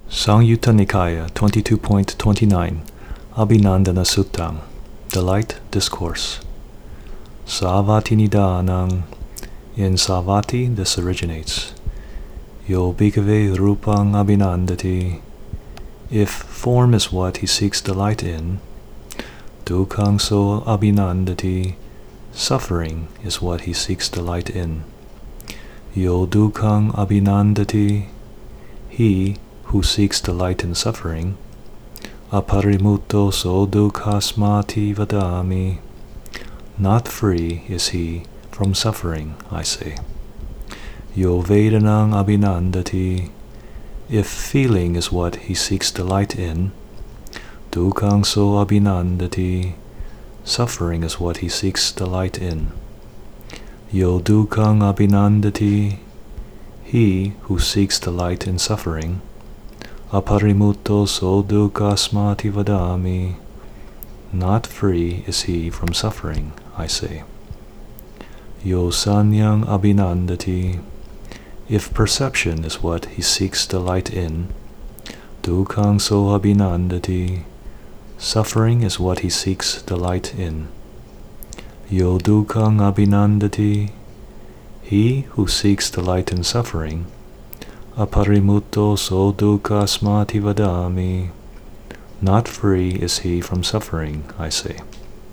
Samyutta Nikaya 22.29 Abhinandana Suttam, the Light Discourse. Savatthi Nidanang. In Savatthi this originates. Yo bhikkhave rupang abhinandati. If form is what he seeks delight in, dukkhang so abhinandati. Suffering is what he seeks delight in. Yo dukkhang abhinandati. He who seeks delight in suffering, aparimutto so dukkhasmati vadami. Not free is he from suffering, I say. Yo vedanang abhinandati. If feeling is what he seeks delight in, dukkhang so abhinandati. Suffering is what he seeks delight in. Yo dukkhang abhinandati. He who seeks delight in suffering, aparimutto so dukkhasmati vadami. Not free is he from suffering, I say. Yo sanyang abhinandati. If perception is what he seeks delight in, dukkhang so abhinandati. Suffering is what he seeks delight in. Yo dukkhang abhinandati. He who seeks delight in suffering, aparimutto so dukkhasmati vadami. Not free is he from suffering, I say.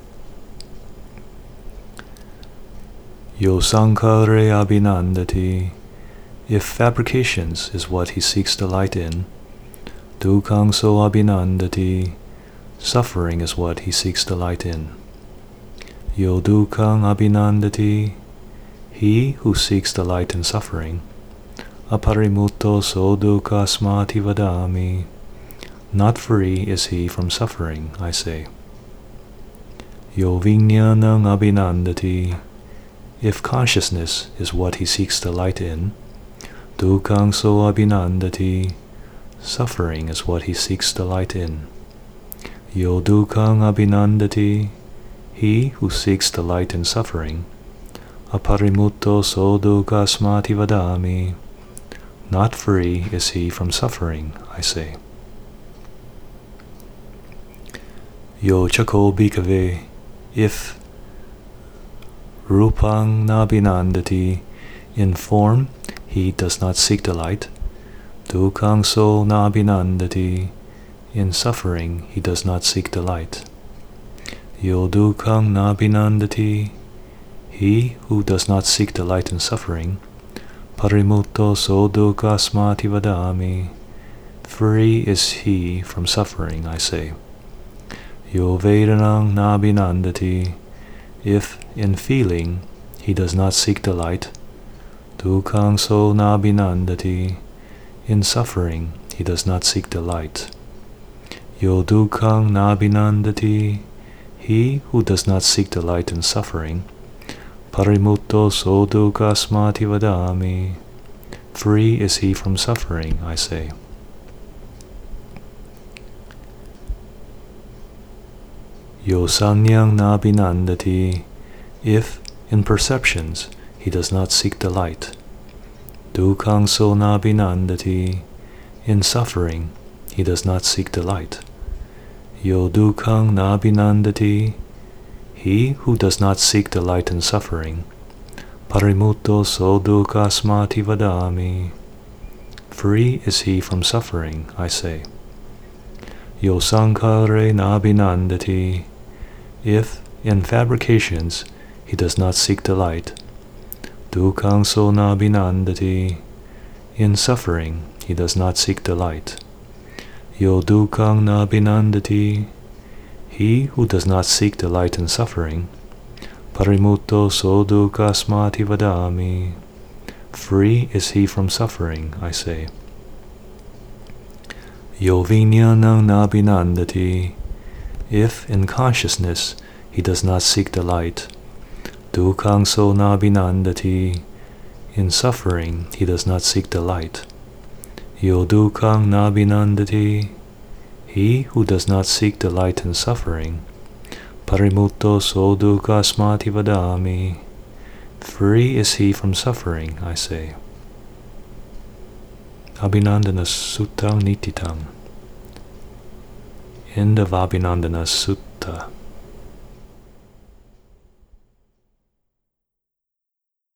Yo sankhare abhinandati. If fabrications is what he seeks delight in, dukkhang so abhinandati. Suffering is what he seeks delight in. Yo dukkhang abhinandati. He who seeks delight in suffering, aparimutto so dukkhasmati vadami. Not free is he from suffering, I say. Yo vijnanang abhinandati. If consciousness is what he seeks delight in, dukkhang so abhinandati. Suffering is what he seeks delight in. Yo dukkhang abhinandati. He who seeks delight in suffering, aparimutto so dukkhasmati vadami. Not free is he from suffering, I say. Yo chako bhikkhave. If rupang nabhinandati. In form he does not seek delight, dukkhang so nabhinandati. In suffering he does not seek delight. Yo dukkhang nabhinandati. He who does not seek delight in suffering, parimutto so dukkhasmati vadami. Free is he from suffering, I say. Yo vedanang nabhinandati. If in feeling he does not seek delight, dukkhang so nabhinandati. In suffering he does not seek delight. Yo dukkhang nabhinandati. He who does not seek delight in suffering, parimutto so dukkhasmati vadami. Free is he from suffering, I say. Yo sanyang nabhinandati. If in perceptions he does not seek delight, dukkhang so nabhinandati. In suffering he does not seek delight. Yo dukkhang nabhinandati. He who does not seek delight in suffering, parimutto so dukkhasmati vadami. Free is he from suffering, I say. Yo sankhare nabhinandati. If in fabrications he does not seek delight, dukkhang so nabhinandati. In suffering he does not seek delight. Yo dukkhang nabhinandati. He who does not seek delight in suffering, parimutto so dukkhasmati vadami. Free is he from suffering, I say. Yo vijnanang nabhinandati. If in consciousness he does not seek delight, dukkhang so nabhinandati. In suffering he does not seek delight. Yo dukkhang nabhinandati. He who does not seek delight in suffering, parimutto so dukkhasmati vadami. Free is he from suffering, I say. Abhinandana Sutta Nititang. End of Abhinandana Sutta.